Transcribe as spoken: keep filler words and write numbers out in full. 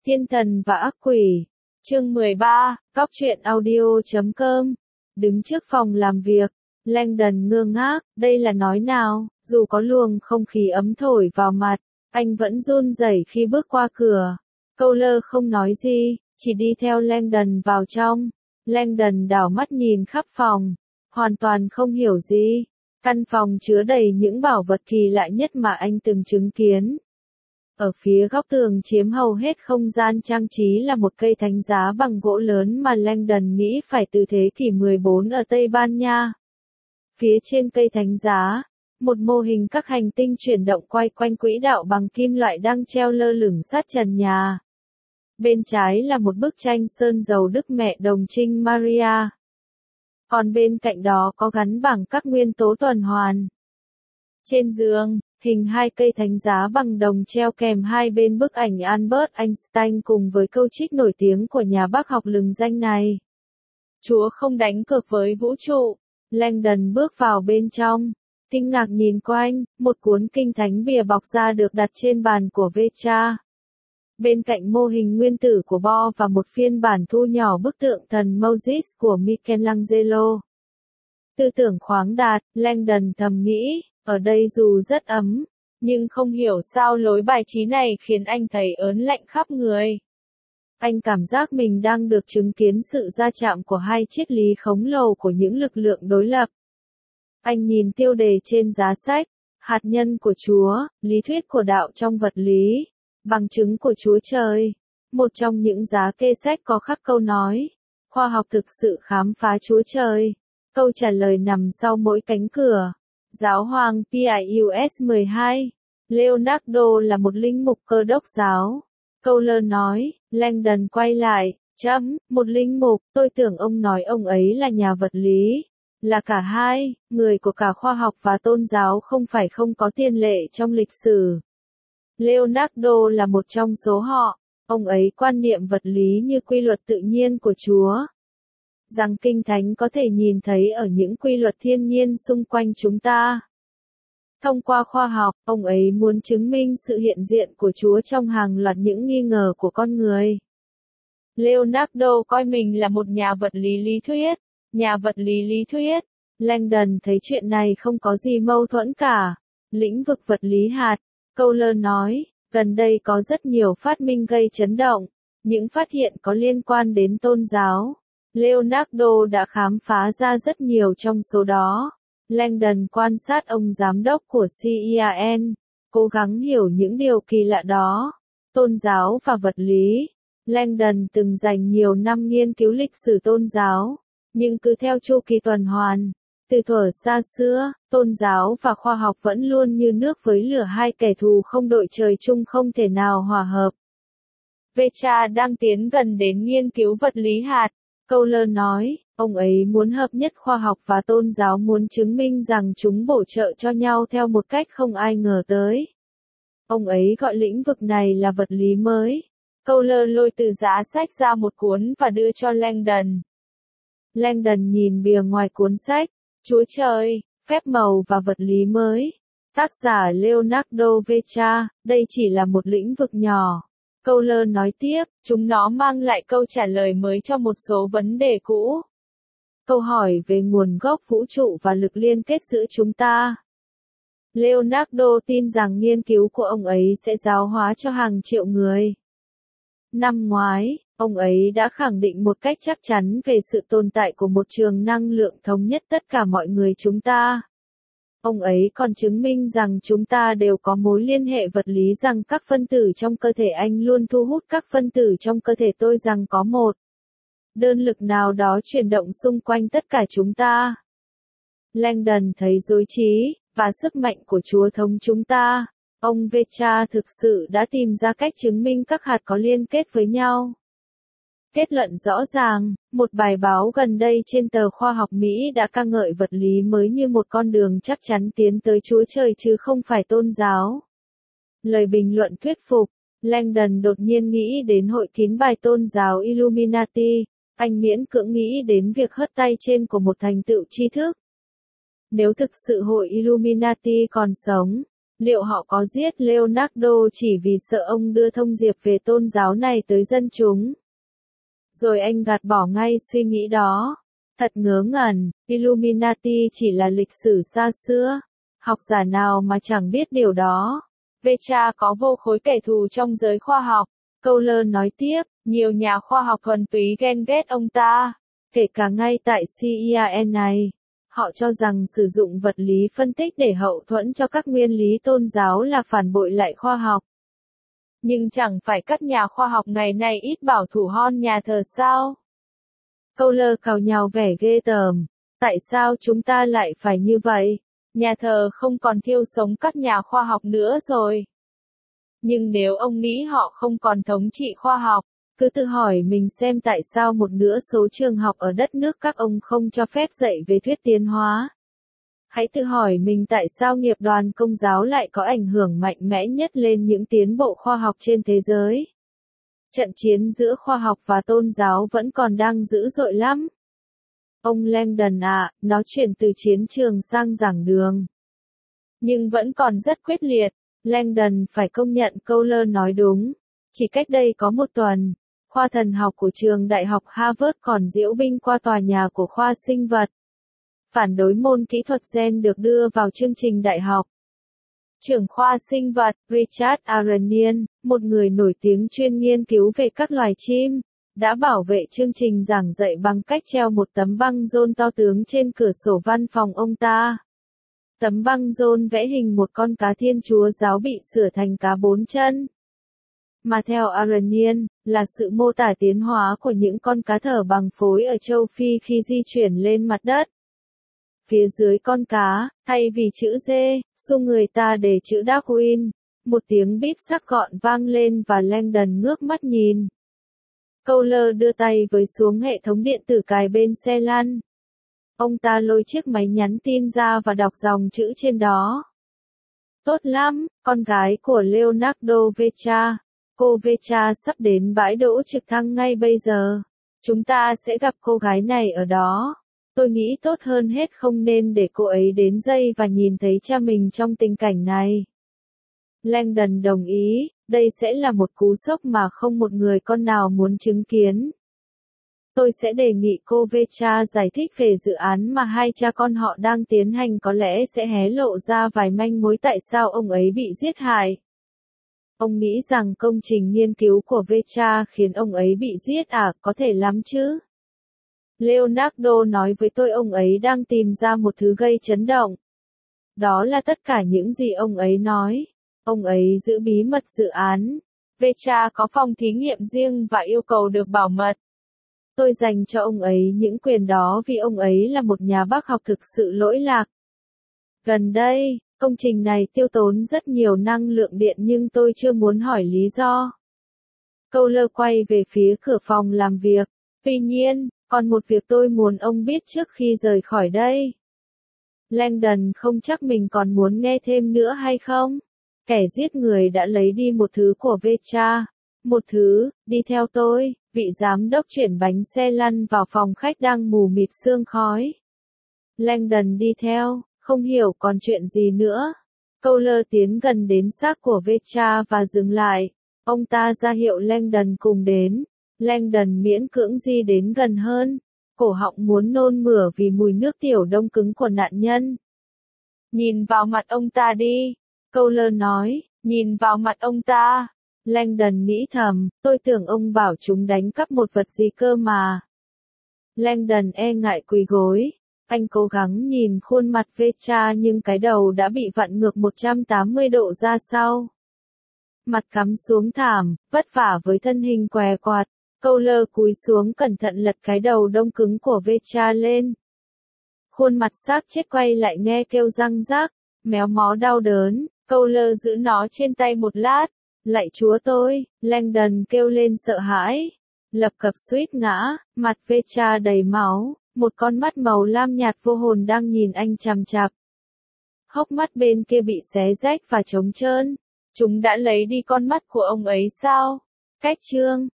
Thiên thần và ác quỷ. Chương mười ba, Cóc truyện audio chấm com. Đứng trước phòng làm việc, Langdon ngơ ngác, đây là nói nào, dù có luồng không khí ấm thổi vào mặt, anh vẫn run rẩy khi bước qua cửa. Cowler không nói gì, chỉ đi theo Langdon vào trong. Langdon đảo mắt nhìn khắp phòng, hoàn toàn không hiểu gì. Căn phòng chứa đầy những bảo vật kỳ lạ nhất mà anh từng chứng kiến. Ở phía góc tường chiếm hầu hết không gian trang trí là một cây thánh giá bằng gỗ lớn mà Langdon nghĩ phải từ thế kỷ mười bốn ở Tây Ban Nha. Phía trên cây thánh giá, một mô hình các hành tinh chuyển động quay quanh quỹ đạo bằng kim loại đang treo lơ lửng sát trần nhà. Bên trái là một bức tranh sơn dầu Đức Mẹ Đồng Trinh Maria. Còn bên cạnh đó có gắn bảng các nguyên tố tuần hoàn. Trên giường, hình hai cây thánh giá bằng đồng treo kèm hai bên bức ảnh Albert Einstein cùng với câu trích nổi tiếng của nhà bác học lừng danh này. Chúa không đánh cược với vũ trụ. Langdon bước vào bên trong, kinh ngạc nhìn quanh, một cuốn kinh thánh bìa bọc da được đặt trên bàn của Vecha. Bên cạnh mô hình nguyên tử của Bo và một phiên bản thu nhỏ bức tượng thần Moses của Michelangelo. Tư tưởng khoáng đạt, Langdon thầm nghĩ, ở đây dù rất ấm, nhưng không hiểu sao lối bài trí này khiến anh thấy ớn lạnh khắp người. Anh cảm giác mình đang được chứng kiến sự va chạm của hai triết lý khổng lồ của những lực lượng đối lập. Anh nhìn tiêu đề trên giá sách, hạt nhân của Chúa, lý thuyết của đạo trong vật lý, bằng chứng của Chúa Trời. Một trong những giá kê sách có khắc câu nói, khoa học thực sự khám phá Chúa Trời. Câu trả lời nằm sau mỗi cánh cửa. Giáo hoàng Pius mười hai, Leonardo là một linh mục Cơ đốc giáo. Cowler nói, Langdon quay lại, chấm, một linh mục, tôi tưởng ông nói ông ấy là nhà vật lý. Là cả hai, người của cả khoa học và tôn giáo không phải không có tiền lệ trong lịch sử. Leonardo là một trong số họ, ông ấy quan niệm vật lý như quy luật tự nhiên của Chúa. Rằng Kinh Thánh có thể nhìn thấy ở những quy luật thiên nhiên xung quanh chúng ta. Thông qua khoa học, ông ấy muốn chứng minh sự hiện diện của Chúa trong hàng loạt những nghi ngờ của con người. Leonardo coi mình là một nhà vật lý lý thuyết. Nhà vật lý lý thuyết. Langdon thấy chuyện này không có gì mâu thuẫn cả. Lĩnh vực vật lý hạt, Cowler nói, gần đây có rất nhiều phát minh gây chấn động. Những phát hiện có liên quan đến tôn giáo. Leonardo đã khám phá ra rất nhiều trong số đó. Langdon quan sát ông giám đốc của xê e rờ en, cố gắng hiểu những điều kỳ lạ đó. Tôn giáo và vật lý. Langdon từng dành nhiều năm nghiên cứu lịch sử tôn giáo, nhưng cứ theo chu kỳ tuần hoàn. Từ thuở xa xưa, tôn giáo và khoa học vẫn luôn như nước với lửa, hai kẻ thù không đội trời chung không thể nào hòa hợp. Vecha đang tiến gần đến nghiên cứu vật lý hạt. Cowler nói, ông ấy muốn hợp nhất khoa học và tôn giáo, muốn chứng minh rằng chúng bổ trợ cho nhau theo một cách không ai ngờ tới. Ông ấy gọi lĩnh vực này là vật lý mới. Cowler lôi từ giá sách ra một cuốn và đưa cho Langdon. Langdon nhìn bìa ngoài cuốn sách, Chúa Trời, phép màu và vật lý mới. Tác giả Leonardo Vecha, đây chỉ là một lĩnh vực nhỏ. Cowler nói tiếp, chúng nó mang lại câu trả lời mới cho một số vấn đề cũ. Câu hỏi về nguồn gốc vũ trụ và lực liên kết giữa chúng ta. Leonardo tin rằng nghiên cứu của ông ấy sẽ giáo hóa cho hàng triệu người. Năm ngoái, ông ấy đã khẳng định một cách chắc chắn về sự tồn tại của một trường năng lượng thống nhất tất cả mọi người chúng ta. Ông ấy còn chứng minh rằng chúng ta đều có mối liên hệ vật lý, rằng các phân tử trong cơ thể anh luôn thu hút các phân tử trong cơ thể tôi, rằng có một đơn lực nào đó chuyển động xung quanh tất cả chúng ta. Langdon thấy rối trí, và sức mạnh của Chúa thống chúng ta. Ông Vecha thực sự đã tìm ra cách chứng minh các hạt có liên kết với nhau. Kết luận rõ ràng, một bài báo gần đây trên tờ Khoa học Mỹ đã ca ngợi vật lý mới như một con đường chắc chắn tiến tới Chúa Trời chứ không phải tôn giáo. Lời bình luận thuyết phục, Langdon đột nhiên nghĩ đến hội kín bài tôn giáo Illuminati, anh miễn cưỡng nghĩ đến việc hất tay trên của một thành tựu tri thức. Nếu thực sự hội Illuminati còn sống, Liệu họ có giết Leonardo chỉ vì sợ ông đưa thông điệp về tôn giáo này tới dân chúng? Rồi anh gạt bỏ ngay suy nghĩ đó. Thật ngớ ngẩn, Illuminati chỉ là lịch sử xa xưa. Học giả nào mà chẳng biết điều đó. Vecha có vô khối kẻ thù trong giới khoa học. Kohler nói tiếp, nhiều nhà khoa học thuần túy ghen ghét ông ta. Kể cả ngay tại xê i a này. Họ cho rằng sử dụng vật lý phân tích để hậu thuẫn cho các nguyên lý tôn giáo là phản bội lại khoa học. Nhưng chẳng phải các nhà khoa học ngày nay ít bảo thủ hơn nhà thờ sao? Kohler cào nhào vẻ ghê tởm. Tại sao chúng ta lại phải như vậy? Nhà thờ không còn thiêu sống các nhà khoa học nữa rồi. Nhưng nếu ông nghĩ họ không còn thống trị khoa học, cứ tự hỏi mình xem tại sao một nửa số trường học ở đất nước các ông không cho phép dạy về thuyết tiến hóa. Hãy tự hỏi mình tại sao nghiệp đoàn Công giáo lại có ảnh hưởng mạnh mẽ nhất lên những tiến bộ khoa học trên thế giới. Trận chiến giữa khoa học và tôn giáo vẫn còn đang dữ dội lắm. Ông Langdon à, nó chuyển từ chiến trường sang giảng đường. Nhưng vẫn còn rất quyết liệt. Langdon phải công nhận Kohler nói đúng. Chỉ cách đây có một tuần, khoa thần học của trường đại học Harvard còn diễu binh qua tòa nhà của khoa sinh vật. Phản đối môn kỹ thuật gen được đưa vào chương trình đại học. Trưởng khoa sinh vật, Richard Aranian, một người nổi tiếng chuyên nghiên cứu về các loài chim, đã bảo vệ chương trình giảng dạy bằng cách treo một tấm băng rôn to tướng trên cửa sổ văn phòng ông ta. Tấm băng rôn vẽ hình một con cá Thiên Chúa giáo bị sửa thành cá bốn chân. Mà theo Aranian, là sự mô tả tiến hóa của những con cá thở bằng phối ở châu Phi khi di chuyển lên mặt đất. Phía dưới con cá, thay vì chữ D, xu người ta để chữ Darwin. Một tiếng bíp sắc gọn vang lên và Langdon ngước mắt nhìn. Kohler đưa tay với xuống hệ thống điện tử cài bên xe lăn. Ông ta lôi chiếc máy nhắn tin ra và đọc dòng chữ trên đó. Tốt lắm, con gái của Leonardo Vecha. Cô Vecha sắp đến bãi đỗ trực thăng ngay bây giờ. Chúng ta sẽ gặp cô gái này ở đó. Tôi nghĩ tốt hơn hết không nên để cô ấy đến giây và nhìn thấy cha mình trong tình cảnh này. Langdon đồng ý, đây sẽ là một cú sốc mà không một người con nào muốn chứng kiến. Tôi sẽ đề nghị cô Vecha giải thích về dự án mà hai cha con họ đang tiến hành, có lẽ sẽ hé lộ ra vài manh mối tại sao ông ấy bị giết hại. Ông nghĩ rằng công trình nghiên cứu của Vecha khiến ông ấy bị giết à, có thể lắm chứ. Leonardo nói với tôi ông ấy đang tìm ra một thứ gây chấn động. Đó là tất cả những gì ông ấy nói. Ông ấy giữ bí mật dự án. Vecha có phòng thí nghiệm riêng và yêu cầu được bảo mật. Tôi dành cho ông ấy những quyền đó vì ông ấy là một nhà bác học thực sự lỗi lạc. Gần đây, công trình này tiêu tốn rất nhiều năng lượng điện nhưng tôi chưa muốn hỏi lý do. Kohler quay về phía cửa phòng làm việc. Tuy nhiên, còn một việc tôi muốn ông biết trước khi rời khỏi đây. Langdon không chắc mình còn muốn nghe thêm nữa hay không? Kẻ giết người đã lấy đi một thứ của Vecha. Một thứ, đi theo tôi, vị giám đốc chuyển bánh xe lăn vào phòng khách đang mù mịt sương khói. Langdon đi theo, không hiểu còn chuyện gì nữa. Kohler tiến gần đến xác của Vecha và dừng lại. Ông ta ra hiệu Langdon cùng đến. Langdon miễn cưỡng di đến gần hơn. Cổ họng muốn nôn mửa vì mùi nước tiểu đông cứng của nạn nhân. Nhìn vào mặt ông ta đi. Kohler nói, nhìn vào mặt ông ta. Langdon nghĩ thầm, tôi tưởng ông bảo chúng đánh cắp một vật gì cơ mà. Langdon e ngại quỳ gối. Anh cố gắng nhìn khuôn mặt Vecha nhưng cái đầu đã bị vặn ngược một trăm tám mươi độ ra sau. Mặt cắm xuống thảm, vất vả với thân hình què quạt. Kohler cúi xuống cẩn thận lật cái đầu đông cứng của Vecha lên. Khuôn mặt xác chết quay lại nghe kêu răng rác, méo mó đau đớn. Kohler giữ nó trên tay một lát. Lạy Chúa tôi, Langdon kêu lên sợ hãi. Lập cập suýt ngã, mặt Vecha đầy máu, một con mắt màu lam nhạt vô hồn đang nhìn anh chằm chằm. Hốc mắt bên kia bị xé rách và trống trơn. Chúng đã lấy đi con mắt của ông ấy sao? Cách chương